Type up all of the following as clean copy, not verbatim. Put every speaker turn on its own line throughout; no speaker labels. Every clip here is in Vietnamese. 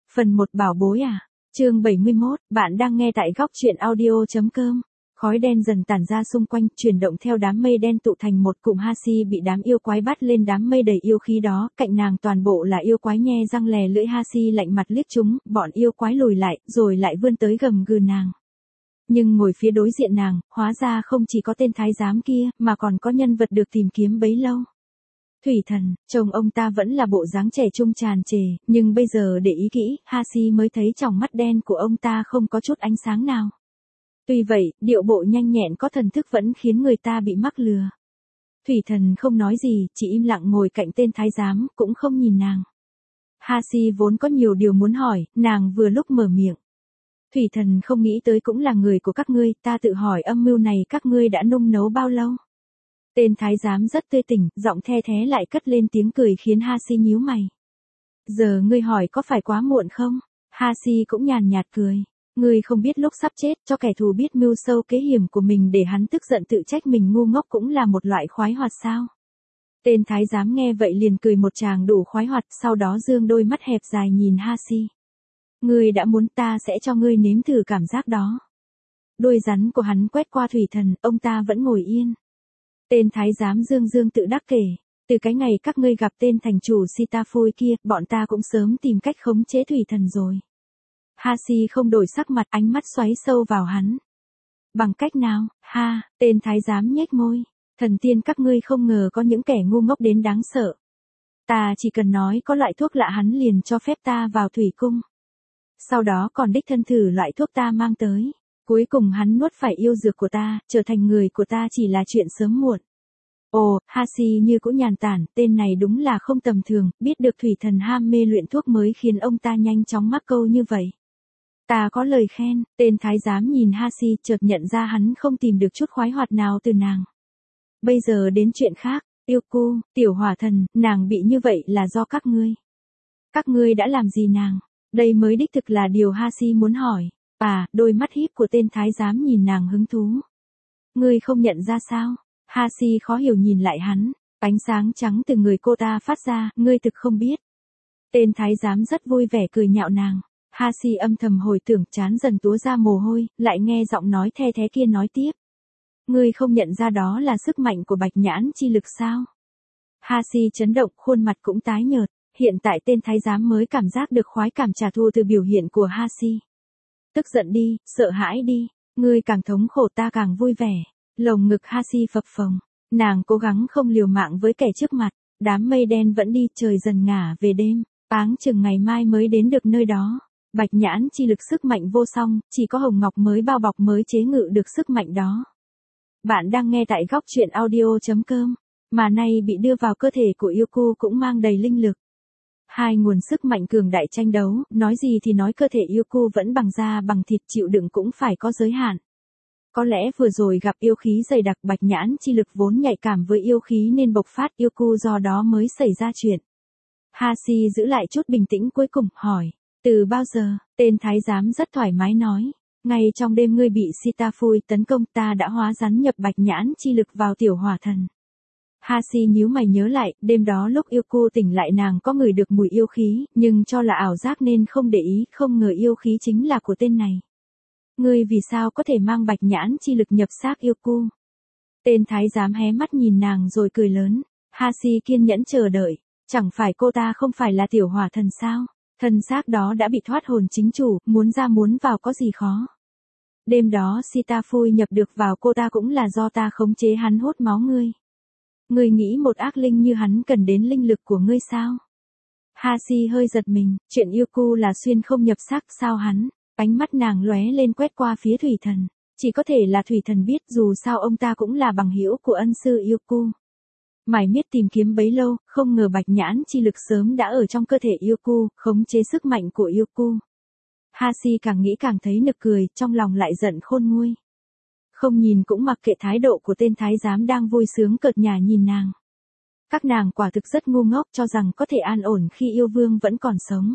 Phần 1 bảo bối à? Chương 71, bạn đang nghe tại góc truyện audio.com. Khói đen dần tản ra xung quanh, chuyển động theo đám mây đen tụ thành một cụm. Hasi bị đám yêu quái bắt lên đám mây đầy yêu khí đó, cạnh nàng toàn bộ là yêu quái nhe răng lè lưỡi. Hasi lạnh mặt liếc chúng, bọn yêu quái lùi lại, rồi lại vươn tới gầm gừ nàng. Nhưng ngồi phía đối diện nàng, hóa ra không chỉ có tên thái giám kia, mà còn có nhân vật được tìm kiếm bấy lâu. Thủy Thần, chồng ông ta vẫn là bộ dáng trẻ trung tràn trề, nhưng bây giờ để ý kỹ, Hasi mới thấy tròng mắt đen của ông ta không có chút ánh sáng nào. Tuy vậy, điệu bộ nhanh nhẹn có thần thức vẫn khiến người ta bị mắc lừa. Thủy Thần không nói gì, chỉ im lặng ngồi cạnh tên thái giám, cũng không nhìn nàng. Hasi vốn có nhiều điều muốn hỏi, nàng vừa lúc mở miệng. Thủy Thần không nghĩ tới cũng là người của các ngươi, ta tự hỏi âm mưu này các ngươi đã nung nấu bao lâu? Tên thái giám rất tươi tỉnh, giọng the thé lại cất lên tiếng cười khiến Hasi nhíu mày. Giờ ngươi hỏi có phải quá muộn không? Hasi cũng nhàn nhạt cười. Ngươi không biết lúc sắp chết, cho kẻ thù biết mưu sâu kế hiểm của mình để hắn tức giận tự trách mình ngu ngốc cũng là một loại khoái hoạt sao? Tên thái giám nghe vậy liền cười một tràng đủ khoái hoạt, sau đó dương đôi mắt hẹp dài nhìn Hasi. Ngươi đã muốn, ta sẽ cho ngươi nếm thử cảm giác đó. Đôi rắn của hắn quét qua Thủy Thần, ông ta vẫn ngồi yên. Tên thái giám dương tự đắc kể, từ cái ngày các ngươi gặp tên thành chủ Sitafui kia, bọn ta cũng sớm tìm cách khống chế Thủy Thần rồi. Hasi không đổi sắc mặt, ánh mắt xoáy sâu vào hắn. Bằng cách nào? Ha, tên thái giám nhếch môi. Thần tiên các ngươi không ngờ có những kẻ ngu ngốc đến đáng sợ. Ta chỉ cần nói có loại thuốc lạ hắn liền cho phép ta vào thủy cung. Sau đó còn đích thân thử loại thuốc ta mang tới. Cuối cùng hắn nuốt phải yêu dược của ta, trở thành người của ta chỉ là chuyện sớm muộn. Ồ, Hasi như cũng nhàn tản, tên này đúng là không tầm thường, biết được Thủy Thần ham mê luyện thuốc mới khiến ông ta nhanh chóng mắc câu như vậy. Ta có lời khen, tên thái giám nhìn Hasi chợt nhận ra hắn không tìm được chút khoái hoạt nào từ nàng. Bây giờ đến chuyện khác, Yêu Cu, tiểu hỏa thần, nàng bị như vậy là do các ngươi. Các ngươi đã làm gì nàng? Đây mới đích thực là điều Hasi muốn hỏi. Đôi mắt híp của tên thái giám nhìn nàng hứng thú. Ngươi không nhận ra sao? Hasi khó hiểu nhìn lại hắn, ánh sáng trắng từ người cô ta phát ra, ngươi thực không biết. Tên thái giám rất vui vẻ cười nhạo nàng. Hasi âm thầm hồi tưởng, trán dần túa ra mồ hôi, lại nghe giọng nói the thé kia nói tiếp. Ngươi không nhận ra đó là sức mạnh của bạch nhãn chi lực sao? Hasi chấn động, khuôn mặt cũng tái nhợt, hiện tại tên thái giám mới cảm giác được khoái cảm trả thù từ biểu hiện của Hasi. Tức giận đi, sợ hãi đi, ngươi càng thống khổ ta càng vui vẻ. Lồng ngực Hasi phập phồng, nàng cố gắng không liều mạng với kẻ trước mặt, đám mây đen vẫn đi, trời dần ngả về đêm, áng chừng ngày mai mới đến được nơi đó. Bạch nhãn chi lực sức mạnh vô song, chỉ có hồng ngọc mới bao bọc mới chế ngự được sức mạnh đó. Bạn đang nghe tại góc truyện audio.com, mà nay bị đưa vào cơ thể của Yêu Cu cũng mang đầy linh lực. Hai nguồn sức mạnh cường đại tranh đấu, nói gì thì nói cơ thể Yêu Cu vẫn bằng da bằng thịt, chịu đựng cũng phải có giới hạn. Có lẽ vừa rồi gặp yêu khí dày đặc, bạch nhãn chi lực vốn nhạy cảm với yêu khí nên bộc phát, Yêu Cu do đó mới xảy ra chuyện. Hasi giữ lại chút bình tĩnh cuối cùng, hỏi, từ bao giờ? Tên thái giám rất thoải mái nói, ngay trong đêm ngươi bị Sitafui tấn công ta đã hóa rắn nhập bạch nhãn chi lực vào tiểu hỏa thần. Hasi nhíu mày nhớ lại, đêm đó lúc Yêu Cu tỉnh lại nàng có ngửi được mùi yêu khí, nhưng cho là ảo giác nên không để ý, không ngờ yêu khí chính là của tên này. Ngươi vì sao có thể mang bạch nhãn chi lực nhập xác Yêu Cu? Tên thái giám hé mắt nhìn nàng rồi cười lớn. Hasi kiên nhẫn chờ đợi, chẳng phải cô ta không phải là tiểu hỏa thần sao? Thân xác đó đã bị thoát hồn chính chủ, muốn ra muốn vào có gì khó. Đêm đó Sitafui nhập được vào cô ta cũng là do ta khống chế hắn hút máu ngươi. Ngươi nghĩ một ác linh như hắn cần đến linh lực của ngươi sao? Hasi hơi giật mình, chuyện Yêu Cu là xuyên không nhập xác sao hắn? Ánh mắt nàng lóe lên quét qua phía Thủy Thần. Chỉ có thể là Thủy Thần biết, dù sao ông ta cũng là bằng hữu của ân sư Yêu Cu. Mải miết tìm kiếm bấy lâu, không ngờ bạch nhãn chi lực sớm đã ở trong cơ thể Yêu Cu, khống chế sức mạnh của Yêu Cu. Hasi càng nghĩ càng thấy nực cười, trong lòng lại giận khôn nguôi. Không nhìn cũng mặc kệ thái độ của tên thái giám đang vui sướng cợt nhả nhìn nàng. Các nàng quả thực rất ngu ngốc, cho rằng có thể an ổn khi yêu vương vẫn còn sống.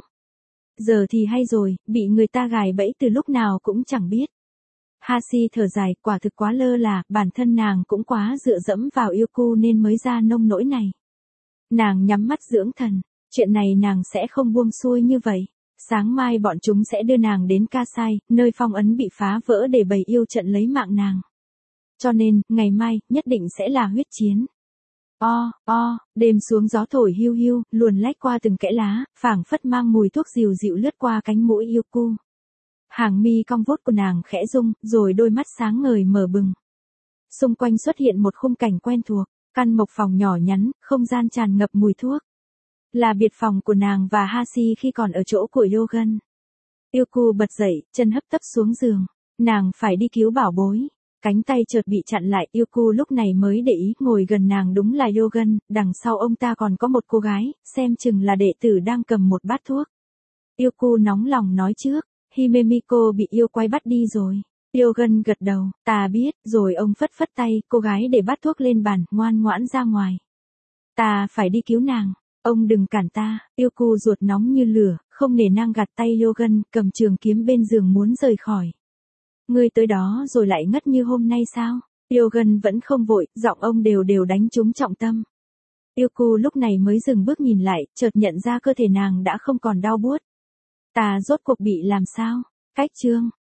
Giờ thì hay rồi, bị người ta gài bẫy từ lúc nào cũng chẳng biết. Hasi thở dài, quả thực quá lơ là, bản thân nàng cũng quá dựa dẫm vào Yêu Cu nên mới ra nông nỗi này. Nàng nhắm mắt dưỡng thần, chuyện này nàng sẽ không buông xuôi như vậy. Sáng mai bọn chúng sẽ đưa nàng đến Kasai, nơi phong ấn bị phá vỡ để bày yêu trận lấy mạng nàng. Cho nên, ngày mai, nhất định sẽ là huyết chiến. Đêm xuống gió thổi hiu hiu, luồn lách qua từng kẽ lá, phảng phất mang mùi thuốc dịu dịu lướt qua cánh mũi Yuku. Hàng mi cong vút của nàng khẽ rung, rồi đôi mắt sáng ngời mở bừng. Xung quanh xuất hiện một khung cảnh quen thuộc, căn mộc phòng nhỏ nhắn, không gian tràn ngập mùi thuốc. Là biệt phòng của nàng và Hashi khi còn ở chỗ của Yogen. Yuku bật dậy, chân hấp tấp xuống giường. Nàng phải đi cứu bảo bối. Cánh tay chợt bị chặn lại, Yuku lúc này mới để ý, ngồi gần nàng đúng là Yogen, đằng sau ông ta còn có một cô gái, xem chừng là đệ tử đang cầm một bát thuốc. Yuku nóng lòng nói trước, Himemiko bị yêu quái bắt đi rồi. Yogen gật đầu, ta biết, rồi ông phất phất tay, cô gái để bát thuốc lên bàn, ngoan ngoãn ra ngoài. Ta phải đi cứu nàng, ông đừng cản ta, Yuku ruột nóng như lửa, không nể nang gạt tay Yogen, cầm trường kiếm bên giường muốn rời khỏi. Ngươi tới đó rồi lại ngất như hôm nay sao? Yogen vẫn không vội, giọng ông đều đều đánh trúng trọng tâm. Yuku lúc này mới dừng bước nhìn lại, chợt nhận ra cơ thể nàng đã không còn đau buốt. Ta rốt cuộc bị làm sao? Cách chương